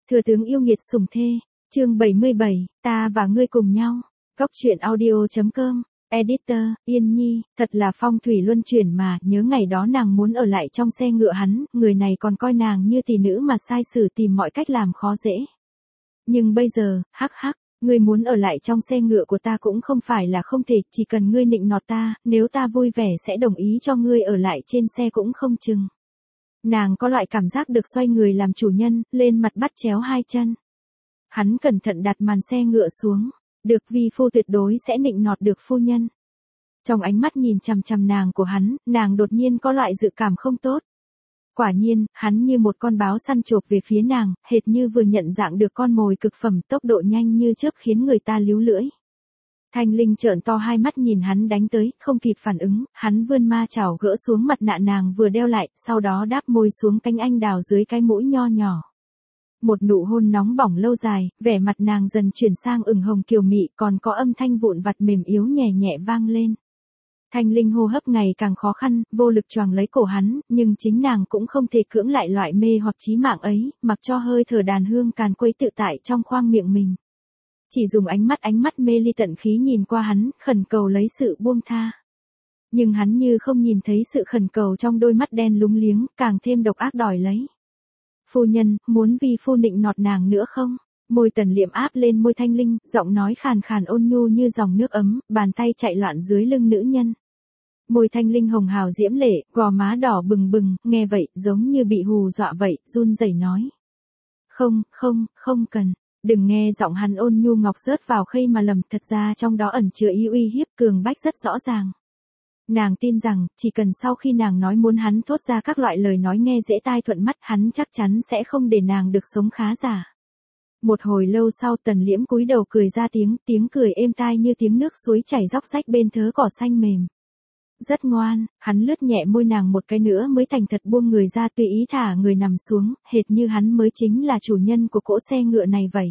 Thừa tướng yêu nghiệt sủng thê, chương 77, ta và ngươi cùng nhau. Góc truyện audio.com, editor, Yên Nhi, thật là phong thủy luân chuyển mà, nhớ ngày đó nàng muốn ở lại trong xe ngựa hắn, người này còn coi nàng như tỷ nữ mà sai sử tìm mọi cách làm khó dễ. Nhưng bây giờ, hắc hắc, ngươi muốn ở lại trong xe ngựa của ta cũng không phải là không thể, chỉ cần ngươi nịnh nọt ta, nếu ta vui vẻ sẽ đồng ý cho ngươi ở lại trên xe cũng không chừng. Nàng có loại cảm giác được xoay người làm chủ nhân, lên mặt bắt chéo hai chân. Hắn cẩn thận đặt màn xe ngựa xuống, được vi phu tuyệt đối sẽ nịnh nọt được phu nhân. Trong ánh mắt nhìn chằm chằm nàng của hắn, nàng đột nhiên có loại dự cảm không tốt. Quả nhiên, hắn như một con báo săn chộp về phía nàng, hệt như vừa nhận dạng được con mồi cực phẩm, tốc độ nhanh như chớp khiến người ta líu lưỡi. Thanh Linh trợn to hai mắt nhìn hắn đánh tới, không kịp phản ứng, hắn vươn ma chảo gỡ xuống mặt nạ nàng vừa đeo lại, sau đó đáp môi xuống cánh anh đào dưới cái mũi nho nhỏ. Một nụ hôn nóng bỏng lâu dài, vẻ mặt nàng dần chuyển sang ửng hồng kiều mị, còn có âm thanh vụn vặt mềm yếu nhẹ nhẹ vang lên. Thanh Linh hô hấp ngày càng khó khăn, vô lực choàng lấy cổ hắn, nhưng chính nàng cũng không thể cưỡng lại loại mê hoặc chí mạng ấy, mặc cho hơi thở đàn hương càn quấy tự tại trong khoang miệng mình. Chỉ dùng ánh mắt mê ly tận khí nhìn qua hắn, khẩn cầu lấy sự buông tha. Nhưng hắn như không nhìn thấy sự khẩn cầu trong đôi mắt đen lúng liếng, càng thêm độc ác đòi lấy. Phu nhân, muốn vi phu nịnh nọt nàng nữa không? Môi Tần Liệm áp lên môi Thanh Linh, giọng nói khàn khàn ôn nhu như dòng nước ấm, bàn tay chạy loạn dưới lưng nữ nhân. Môi Thanh Linh hồng hào diễm lệ, gò má đỏ bừng bừng, nghe vậy, giống như bị hù dọa vậy, run rẩy nói. Không cần. Đừng nghe giọng hắn ôn nhu ngọc rớt vào khây mà lầm, thật ra trong đó ẩn chứa ý uy hiếp cường bách rất rõ ràng. Nàng tin rằng, chỉ cần sau khi nàng nói muốn hắn thốt ra các loại lời nói nghe dễ tai thuận mắt, hắn chắc chắn sẽ không để nàng được sống khá giả. Một hồi lâu sau Tần Liễm cúi đầu cười ra tiếng cười êm tai như tiếng nước suối chảy róc rách bên thớ cỏ xanh mềm. Rất ngoan, hắn lướt nhẹ môi nàng một cái nữa mới thành thật buông người ra tùy ý thả người nằm xuống, hệt như hắn mới chính là chủ nhân của cỗ xe ngựa này vậy.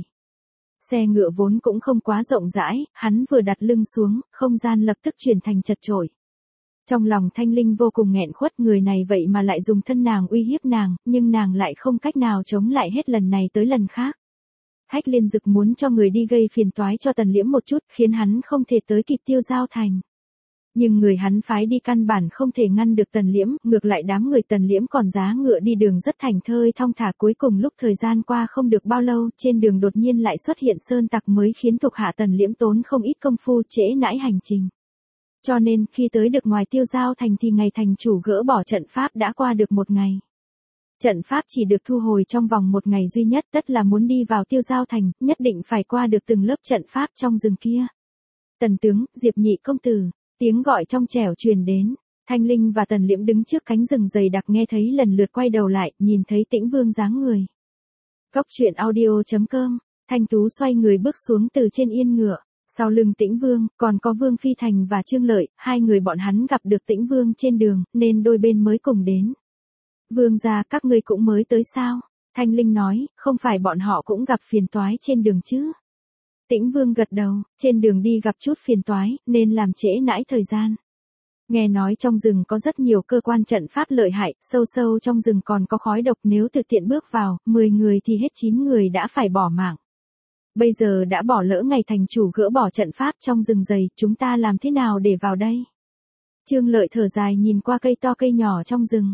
Xe ngựa vốn cũng không quá rộng rãi, hắn vừa đặt lưng xuống, không gian lập tức chuyển thành chật chội. Trong lòng Thanh Linh vô cùng nghẹn khuất, người này vậy mà lại dùng thân nàng uy hiếp nàng, nhưng nàng lại không cách nào chống lại hết lần này tới lần khác. Hách Liên Dực muốn cho người đi gây phiền toái cho Tần Liễm một chút, khiến hắn không thể tới kịp Tiêu Giao Thành. Nhưng người hắn phái đi căn bản không thể ngăn được Tần Liễm, ngược lại đám người Tần Liễm còn giá ngựa đi đường rất thành thơi thong thả, cuối cùng lúc thời gian qua không được bao lâu, trên đường đột nhiên lại xuất hiện sơn tặc mới khiến thuộc hạ Tần Liễm tốn không ít công phu trễ nãi hành trình. Cho nên, khi tới được ngoài Tiêu Giao Thành thì ngày thành chủ gỡ bỏ trận pháp đã qua được một ngày. Trận pháp chỉ được thu hồi trong vòng một ngày duy nhất, tất là muốn đi vào Tiêu Giao Thành, nhất định phải qua được từng lớp trận pháp trong rừng kia. Tần tướng, Diệp nhị công tử. Tiếng gọi trong trẻo truyền đến, Thanh Linh và Tần Liễm đứng trước cánh rừng dày đặc nghe thấy lần lượt quay đầu lại, nhìn thấy Tĩnh Vương dáng người. Góc truyện audio.com, Thanh Tú xoay người bước xuống từ trên yên ngựa, sau lưng Tĩnh Vương, còn có Vương Phi Thành và Trương Lợi, hai người bọn hắn gặp được Tĩnh Vương trên đường, nên đôi bên mới cùng đến. Vương gia, các ngươi cũng mới tới sao? Thanh Linh nói, không phải bọn họ cũng gặp phiền toái trên đường chứ? Tĩnh Vương gật đầu, trên đường đi gặp chút phiền toái, nên làm trễ nãi thời gian. Nghe nói trong rừng có rất nhiều cơ quan trận pháp lợi hại, sâu trong rừng còn có khói độc, nếu thực tiện bước vào, 10 người thì hết 9 người đã phải bỏ mạng. Bây giờ đã bỏ lỡ ngày thành chủ gỡ bỏ trận pháp trong rừng dày, chúng ta làm thế nào để vào đây? Trương Lợi thở dài nhìn qua cây to cây nhỏ trong rừng.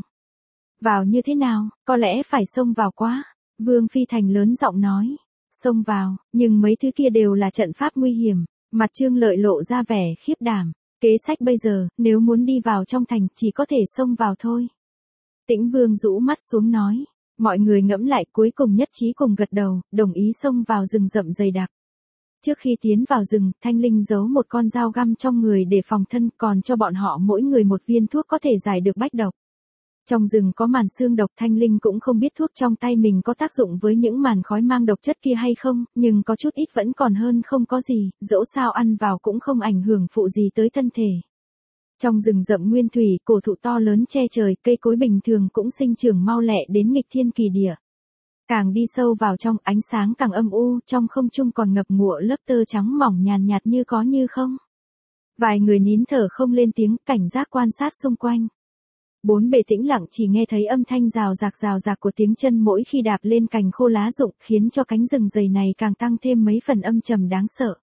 Vào như thế nào, có lẽ phải xông vào quá. Vương Phi Thành lớn giọng nói. Xông vào, nhưng mấy thứ kia đều là trận pháp nguy hiểm. Mặt Trương Lợi lộ ra vẻ khiếp đảm. Kế sách bây giờ, nếu muốn đi vào trong thành, chỉ có thể xông vào thôi. Tĩnh Vương rũ mắt xuống nói. Mọi người ngẫm lại cuối cùng nhất trí cùng gật đầu, đồng ý xông vào rừng rậm dày đặc. Trước khi tiến vào rừng, Thanh Linh giấu một con dao găm trong người để phòng thân, còn cho bọn họ mỗi người một viên thuốc có thể giải được bách độc. Trong rừng có màn xương độc, Thanh Linh cũng không biết thuốc trong tay mình có tác dụng với những màn khói mang độc chất kia hay không, nhưng có chút ít vẫn còn hơn không có gì, dẫu sao ăn vào cũng không ảnh hưởng phụ gì tới thân thể. Trong rừng rậm nguyên thủy, cổ thụ to lớn che trời, cây cối bình thường cũng sinh trưởng mau lẹ đến nghịch thiên kỳ địa. Càng đi sâu vào trong, ánh sáng càng âm u, trong không trung còn ngập ngụa lớp tơ trắng mỏng nhàn nhạt như có như không. Vài người nín thở không lên tiếng, cảnh giác quan sát xung quanh. Bốn bề tĩnh lặng, chỉ nghe thấy âm thanh rào rạc của tiếng chân mỗi khi đạp lên cành khô lá rụng, khiến cho cánh rừng dày này càng tăng thêm mấy phần âm trầm đáng sợ.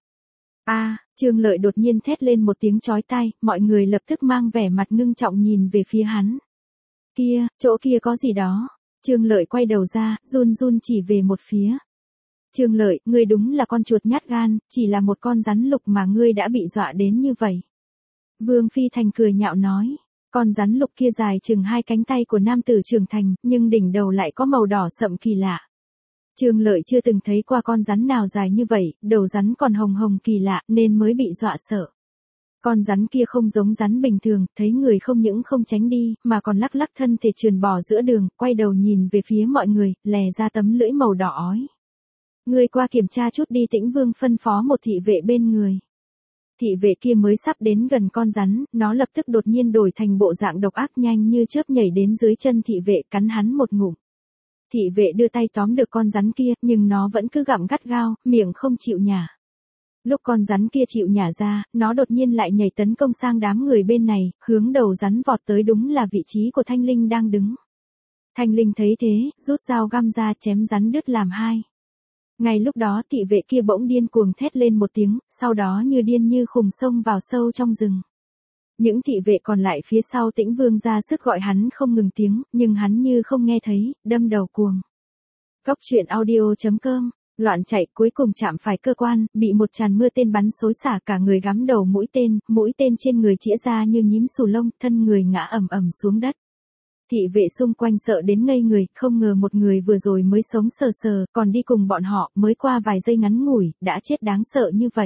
Trương Lợi đột nhiên thét lên một tiếng chói tai, mọi người lập tức mang vẻ mặt ngưng trọng nhìn về phía hắn. Kia, chỗ kia có gì đó. Trương Lợi quay đầu ra, run run chỉ về một phía. Trương Lợi, ngươi đúng là con chuột nhát gan, chỉ là một con rắn lục mà ngươi đã bị dọa đến như vậy. Vương Phi Thành cười nhạo nói, con rắn lục kia dài chừng 2 cánh tay của nam tử trưởng thành, nhưng đỉnh đầu lại có màu đỏ sậm kỳ lạ. Trương Lợi chưa từng thấy qua con rắn nào dài như vậy, đầu rắn còn hồng hồng kỳ lạ nên mới bị dọa sợ. Con rắn kia không giống rắn bình thường, thấy người không những không tránh đi, mà còn lắc lắc thân thể trườn bò giữa đường, quay đầu nhìn về phía mọi người, lè ra tấm lưỡi màu đỏ ói. Ngươi qua kiểm tra chút đi, Tĩnh Vương phân phó một thị vệ bên người. Thị vệ kia mới sắp đến gần con rắn, nó lập tức đột nhiên đổi thành bộ dạng độc ác, nhanh như chớp nhảy đến dưới chân thị vệ, cắn hắn một ngụm. Thị vệ đưa tay tóm được con rắn kia, nhưng nó vẫn cứ gặm gắt gao, miệng không chịu nhả. Lúc con rắn kia chịu nhả ra, nó đột nhiên lại nhảy tấn công sang đám người bên này, hướng đầu rắn vọt tới, đúng là vị trí của Thanh Linh đang đứng. Thanh Linh thấy thế, rút dao găm ra chém rắn đứt làm hai. Ngay lúc đó thị vệ kia bỗng điên cuồng thét lên một tiếng, sau đó như điên như khùng xông vào sâu trong rừng. Những thị vệ còn lại phía sau Tĩnh Vương ra sức gọi hắn không ngừng tiếng, nhưng hắn như không nghe thấy, đâm đầu cuồng. Góc truyện audio.com, loạn chạy cuối cùng chạm phải cơ quan, bị một tràn mưa tên bắn xối xả, cả người gắm đầu mũi tên trên người chĩa ra như nhím xù lông, thân người ngã ầm ầm xuống đất. Thị vệ xung quanh sợ đến ngây người, không ngờ một người vừa rồi mới sống sờ sờ, còn đi cùng bọn họ, mới qua vài giây ngắn ngủi, đã chết đáng sợ như vậy.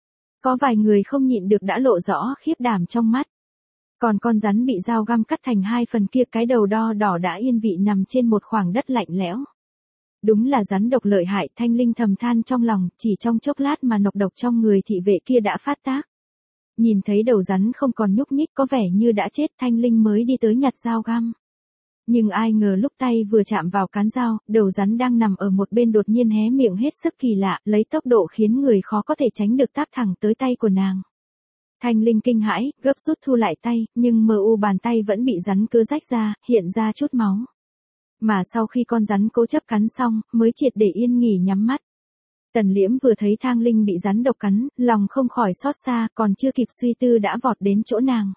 Có vài người không nhịn được đã lộ rõ khiếp đảm trong mắt. Còn con rắn bị dao găm cắt thành 2 phần kia, cái đầu đo đỏ đã yên vị nằm trên một khoảng đất lạnh lẽo. Đúng là rắn độc lợi hại, Thanh Linh thầm than trong lòng, chỉ trong chốc lát mà nọc độc trong người thị vệ kia đã phát tác. Nhìn thấy đầu rắn không còn nhúc nhích, có vẻ như đã chết, Thanh Linh mới đi tới nhặt dao găm. Nhưng ai ngờ lúc tay vừa chạm vào cán dao, đầu rắn đang nằm ở một bên đột nhiên hé miệng hết sức kỳ lạ, lấy tốc độ khiến người khó có thể tránh được táp thẳng tới tay của nàng. Thanh Linh kinh hãi, gấp rút thu lại tay, nhưng bàn tay vẫn bị rắn cưa rách ra, hiện ra chút máu. Mà sau khi con rắn cố chấp cắn xong, mới triệt để yên nghỉ nhắm mắt. Tần Liễm vừa thấy Thang Linh bị rắn độc cắn, lòng không khỏi xót xa, còn chưa kịp suy tư đã vọt đến chỗ nàng.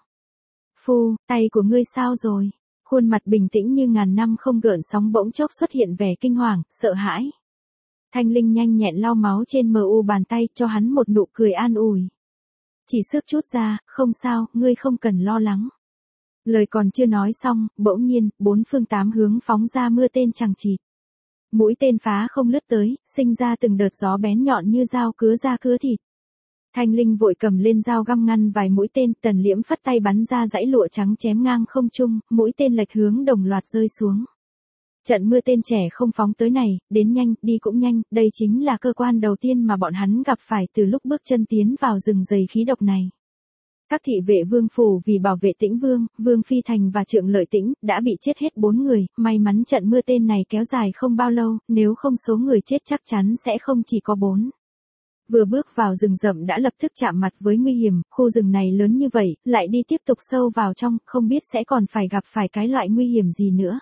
Phu, tay của ngươi sao rồi? Khuôn mặt bình tĩnh như ngàn năm không gợn sóng bỗng chốc xuất hiện vẻ kinh hoàng, sợ hãi. Thanh Linh nhanh nhẹn lau máu trên bàn tay, cho hắn một nụ cười an ủi. Chỉ sức chút ra, không sao, ngươi không cần lo lắng. Lời còn chưa nói xong, bỗng nhiên, 4 phương 8 hướng phóng ra mưa tên chằng chịt. Mũi tên phá không lướt tới, sinh ra từng đợt gió bén nhọn như dao cứa da cứa thịt. Thanh Linh vội cầm lên dao găm ngăn vài mũi tên, Tần Liễm phất tay bắn ra dãy lụa trắng chém ngang không trung, mũi tên lệch hướng đồng loạt rơi xuống. Trận mưa tên trẻ không phóng tới này, đến nhanh, đi cũng nhanh, đây chính là cơ quan đầu tiên mà bọn hắn gặp phải từ lúc bước chân tiến vào rừng dày khí độc này. Các thị vệ vương phủ vì bảo vệ Tĩnh Vương, Vương Phi Thành và Trượng Lợi Tĩnh, đã bị chết hết 4 người, may mắn trận mưa tên này kéo dài không bao lâu, nếu không số người chết chắc chắn sẽ không chỉ có 4. Vừa bước vào rừng rậm đã lập tức chạm mặt với nguy hiểm, khu rừng này lớn như vậy, lại đi tiếp tục sâu vào trong, không biết sẽ còn phải gặp phải cái loại nguy hiểm gì nữa.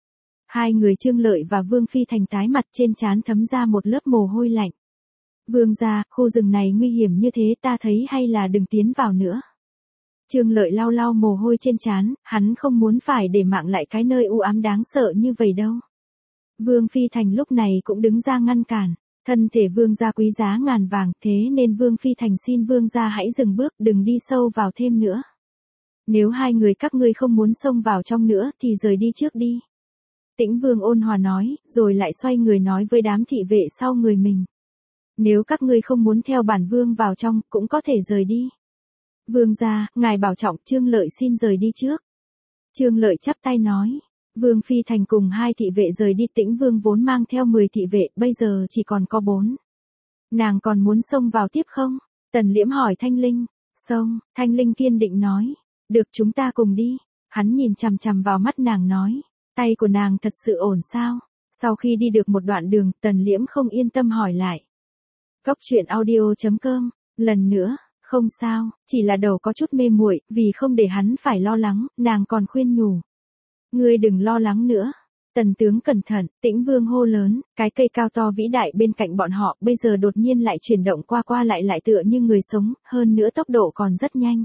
Hai người Trương Lợi và Vương Phi Thành tái mặt, trên trán thấm ra một lớp mồ hôi lạnh. Vương gia, khu rừng này nguy hiểm như thế, ta thấy hay là đừng tiến vào nữa. Trương Lợi lau lau mồ hôi trên trán, hắn không muốn phải để mạng lại cái nơi u ám đáng sợ như vậy đâu. Vương Phi Thành lúc này cũng đứng ra ngăn cản. Thân thể vương gia quý giá ngàn vàng, thế nên Vương Phi Thành xin vương gia hãy dừng bước, đừng đi sâu vào thêm nữa. Nếu hai người các ngươi không muốn xông vào trong nữa thì rời đi trước đi. Tĩnh Vương ôn hòa nói, rồi lại xoay người nói với đám thị vệ sau người mình. Nếu các ngươi không muốn theo bản vương vào trong, cũng có thể rời đi. Vương gia, ngài bảo trọng, Trương Lợi xin rời đi trước. Trương Lợi chắp tay nói. Vương Phi Thành cùng 2 thị vệ rời đi, Tĩnh Vương vốn mang theo 10 thị vệ, bây giờ chỉ còn có 4. Nàng còn muốn xông vào tiếp không? Tần Liễm hỏi Thanh Linh. Xông, Thanh Linh kiên định nói. Được, chúng ta cùng đi. Hắn nhìn chằm chằm vào mắt nàng nói. Tay của nàng thật sự ổn sao? Sau khi đi được một đoạn đường, Tần Liễm không yên tâm hỏi lại. Góc truyện audio.com, lần nữa, không sao, chỉ là đầu có chút mê muội, vì không để hắn phải lo lắng, nàng còn khuyên nhủ. Ngươi đừng lo lắng nữa. Tần tướng cẩn thận, Tĩnh Vương hô lớn, cái cây cao to vĩ đại bên cạnh bọn họ bây giờ đột nhiên lại chuyển động qua qua lại tựa như người sống, hơn nữa tốc độ còn rất nhanh.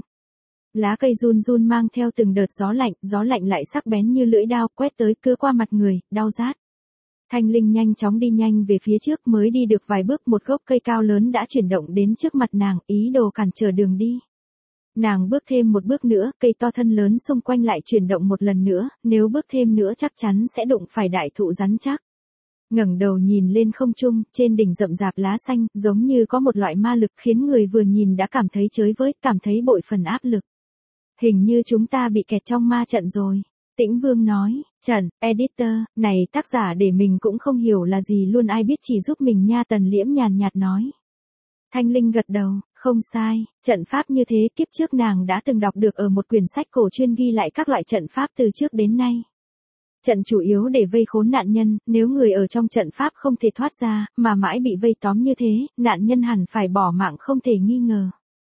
Lá cây run run mang theo từng đợt gió lạnh lại sắc bén như lưỡi dao quét tới cưa qua mặt người, đau rát. Thanh Linh nhanh chóng đi nhanh về phía trước mới đi được vài bước một gốc cây cao lớn đã chuyển động đến trước mặt nàng, ý đồ cản trở đường đi. Nàng bước thêm một bước nữa, cây to thân lớn xung quanh lại chuyển động một lần nữa, nếu bước thêm nữa chắc chắn sẽ đụng phải đại thụ rắn chắc. Ngẩng đầu nhìn lên không trung, trên đỉnh rậm rạp lá xanh, giống như có một loại ma lực khiến người vừa nhìn đã cảm thấy chới với, cảm thấy bội phần áp lực. Hình như chúng ta bị kẹt trong ma trận rồi. Tĩnh Vương nói, Trần, editor, này tác giả để mình cũng không hiểu là gì luôn ai biết chỉ giúp mình nha. Tần Liễm nhàn nhạt nói. Thanh Linh gật đầu, không sai, trận pháp như thế kiếp trước nàng đã từng đọc được ở một quyển sách cổ chuyên ghi lại các loại trận pháp từ trước đến nay. Trận chủ yếu để vây khốn nạn nhân, nếu người ở trong trận pháp không thể thoát ra, mà mãi bị vây tóm như thế, nạn nhân hẳn phải bỏ mạng không thể nghi ngờ.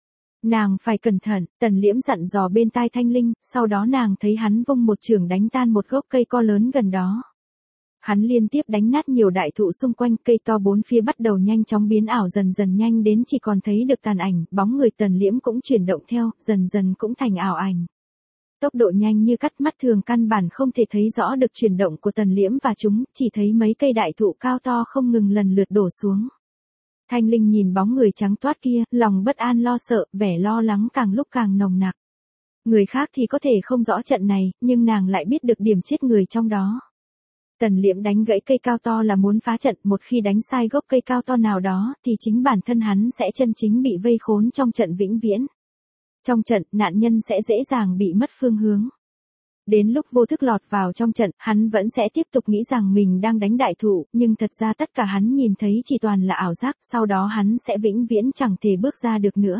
Nàng phải cẩn thận, Tần Liễm dặn dò bên tai Thanh Linh, sau đó nàng thấy hắn vung một chưởng đánh tan một gốc cây co lớn gần đó. Hắn liên tiếp đánh nát nhiều đại thụ xung quanh, cây to bốn phía bắt đầu nhanh chóng biến ảo dần nhanh đến chỉ còn thấy được tàn ảnh, bóng người Tần Liễm cũng chuyển động theo, dần cũng thành ảo ảnh. Tốc độ nhanh như cắt mắt thường căn bản không thể thấy rõ được chuyển động của Tần Liễm và chúng, chỉ thấy mấy cây đại thụ cao to không ngừng lần lượt đổ xuống. Thanh Linh nhìn bóng người trắng toát kia, lòng bất an lo sợ, vẻ lo lắng càng lúc càng nồng nặc. Người khác thì có thể không rõ trận này, nhưng nàng lại biết được điểm chết người trong đó. Tần Liễm đánh gãy cây cao to là muốn phá trận, một khi đánh sai gốc cây cao to nào đó, thì chính bản thân hắn sẽ chân chính bị vây khốn trong trận vĩnh viễn. Trong trận, nạn nhân sẽ dễ dàng bị mất phương hướng. Đến lúc vô thức lọt vào trong trận, hắn vẫn sẽ tiếp tục nghĩ rằng mình đang đánh đại thụ, nhưng thật ra tất cả hắn nhìn thấy chỉ toàn là ảo giác, sau đó hắn sẽ vĩnh viễn chẳng thể bước ra được nữa.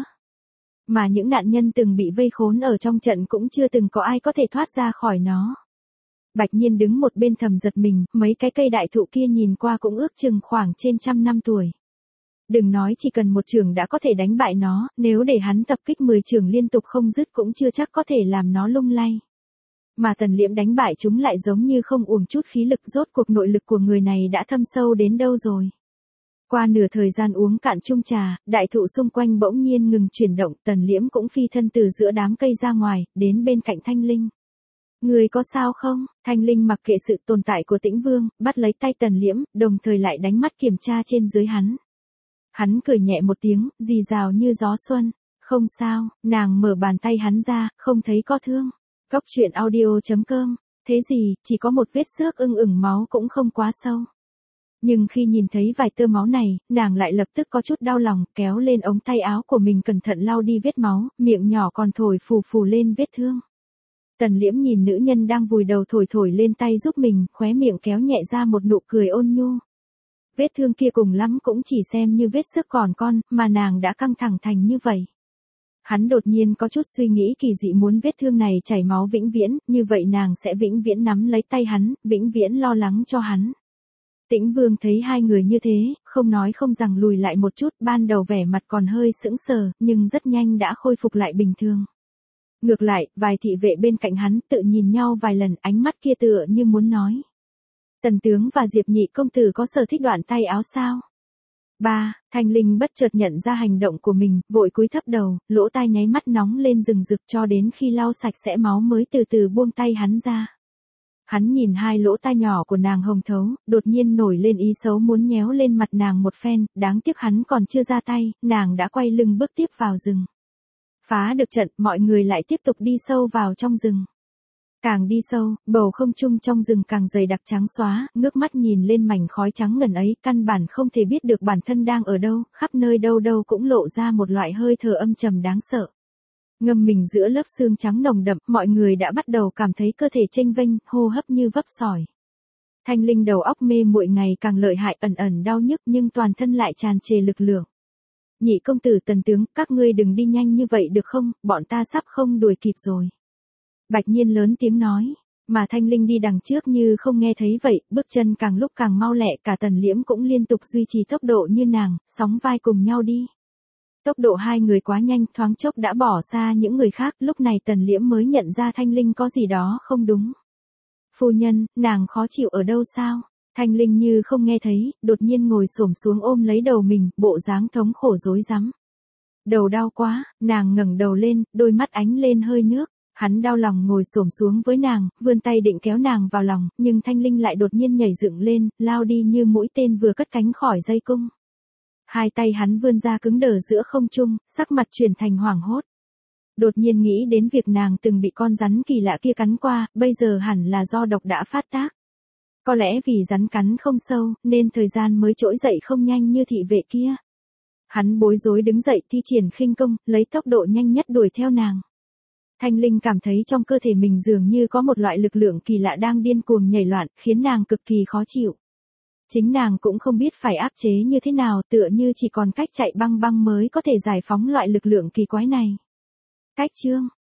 Mà những nạn nhân từng bị vây khốn ở trong trận cũng chưa từng có ai có thể thoát ra khỏi nó. Bạch Nhiên đứng một bên thầm giật mình, mấy cái cây đại thụ kia nhìn qua cũng ước chừng khoảng trên 100 năm tuổi. Đừng nói chỉ cần một chưởng đã có thể đánh bại nó, nếu để hắn tập kích 10 chưởng liên tục không dứt cũng chưa chắc có thể làm nó lung lay. Mà Tần Liễm đánh bại chúng lại giống như không uổng chút khí lực, rốt cuộc nội lực của người này đã thâm sâu đến đâu rồi. Qua nửa thời gian uống cạn chung trà, đại thụ xung quanh bỗng nhiên ngừng chuyển động, Tần Liễm cũng phi thân từ giữa đám cây ra ngoài, đến bên cạnh Thanh Linh. Người có sao không? Thanh Linh mặc kệ sự tồn tại của Tĩnh Vương, bắt lấy tay Tần Liễm, đồng thời lại đánh mắt kiểm tra trên dưới hắn. Hắn cười nhẹ một tiếng, rì rào như gió xuân. Không sao, nàng mở bàn tay hắn ra, không thấy có thương. Cóc truyện audio.com. Thế gì, chỉ có một vết xước ửng máu cũng không quá sâu. Nhưng khi nhìn thấy vài tơ máu này, nàng lại lập tức có chút đau lòng, kéo lên ống tay áo của mình cẩn thận lau đi vết máu, miệng nhỏ còn thổi phù lên vết thương. Tần Liễm nhìn nữ nhân đang vùi đầu thổi lên tay giúp mình, khóe miệng kéo nhẹ ra một nụ cười ôn nhu. Vết thương kia cùng lắm cũng chỉ xem như vết xước còn con, mà nàng đã căng thẳng thành như vậy. Hắn đột nhiên có chút suy nghĩ kỳ dị, muốn vết thương này chảy máu vĩnh viễn, như vậy nàng sẽ vĩnh viễn nắm lấy tay hắn, vĩnh viễn lo lắng cho hắn. Tĩnh Vương thấy hai người như thế, không nói không rằng lùi lại một chút, ban đầu vẻ mặt còn hơi sững sờ, nhưng rất nhanh đã khôi phục lại bình thường. Ngược lại, vài thị vệ bên cạnh hắn tự nhìn nhau vài lần, ánh mắt kia tựa như muốn nói. Tần tướng và Diệp Nhị công tử có sở thích đoạn tay áo sao? Thanh Linh bất chợt nhận ra hành động của mình, vội cúi thấp đầu, lỗ tai nháy mắt nóng lên rừng rực cho đến khi lau sạch sẽ máu mới từ từ buông tay hắn ra. Hắn nhìn hai lỗ tai nhỏ của nàng hồng thấu, đột nhiên nổi lên ý xấu muốn nhéo lên mặt nàng một phen, đáng tiếc hắn còn chưa ra tay, nàng đã quay lưng bước tiếp vào rừng. Phá được trận, mọi người lại tiếp tục đi sâu vào trong rừng. Càng đi sâu, bầu không trung trong rừng càng dày đặc trắng xóa, ngước mắt nhìn lên mảnh khói trắng ngần ấy, căn bản không thể biết được bản thân đang ở đâu, khắp nơi đâu đâu cũng lộ ra một loại hơi thở âm trầm đáng sợ. Ngâm mình giữa lớp sương trắng nồng đậm, mọi người đã bắt đầu cảm thấy cơ thể chênh vênh, hô hấp như vấp sỏi. Thanh Linh đầu óc mê muội ngày càng lợi hại, ẩn đau nhức nhưng toàn thân lại tràn trề lực lượng. Nhị công tử Tần tướng, các ngươi đừng đi nhanh như vậy được không, bọn ta sắp không đuổi kịp rồi. Bạch Nhiên lớn tiếng nói, mà Thanh Linh đi đằng trước như không nghe thấy vậy, bước chân càng lúc càng mau lẹ, cả Tần Liễm cũng liên tục duy trì tốc độ như nàng, sóng vai cùng nhau đi. Tốc độ hai người quá nhanh, thoáng chốc đã bỏ xa những người khác, lúc này Tần Liễm mới nhận ra Thanh Linh có gì đó không đúng. Phu nhân, nàng khó chịu ở đâu sao? Thanh Linh như không nghe thấy, đột nhiên ngồi xổm xuống ôm lấy đầu mình, bộ dáng thống khổ rối rắm. Đầu đau quá, nàng ngẩng đầu lên, đôi mắt ánh lên hơi nước. Hắn đau lòng ngồi xổm xuống với nàng, vươn tay định kéo nàng vào lòng, nhưng Thanh Linh lại đột nhiên nhảy dựng lên, lao đi như mũi tên vừa cất cánh khỏi dây cung. Hai tay hắn vươn ra cứng đờ giữa không trung, sắc mặt chuyển thành hoảng hốt. Đột nhiên nghĩ đến việc nàng từng bị con rắn kỳ lạ kia cắn qua, bây giờ hẳn là do độc đã phát tác. Có lẽ vì rắn cắn không sâu, nên thời gian mới trỗi dậy không nhanh như thị vệ kia. Hắn bối rối đứng dậy thi triển khinh công, lấy tốc độ nhanh nhất đuổi theo nàng. Thanh Linh cảm thấy trong cơ thể mình dường như có một loại lực lượng kỳ lạ đang điên cuồng nhảy loạn, khiến nàng cực kỳ khó chịu. Chính nàng cũng không biết phải áp chế như thế nào, tựa như chỉ còn cách chạy băng băng mới có thể giải phóng loại lực lượng kỳ quái này. Cách chương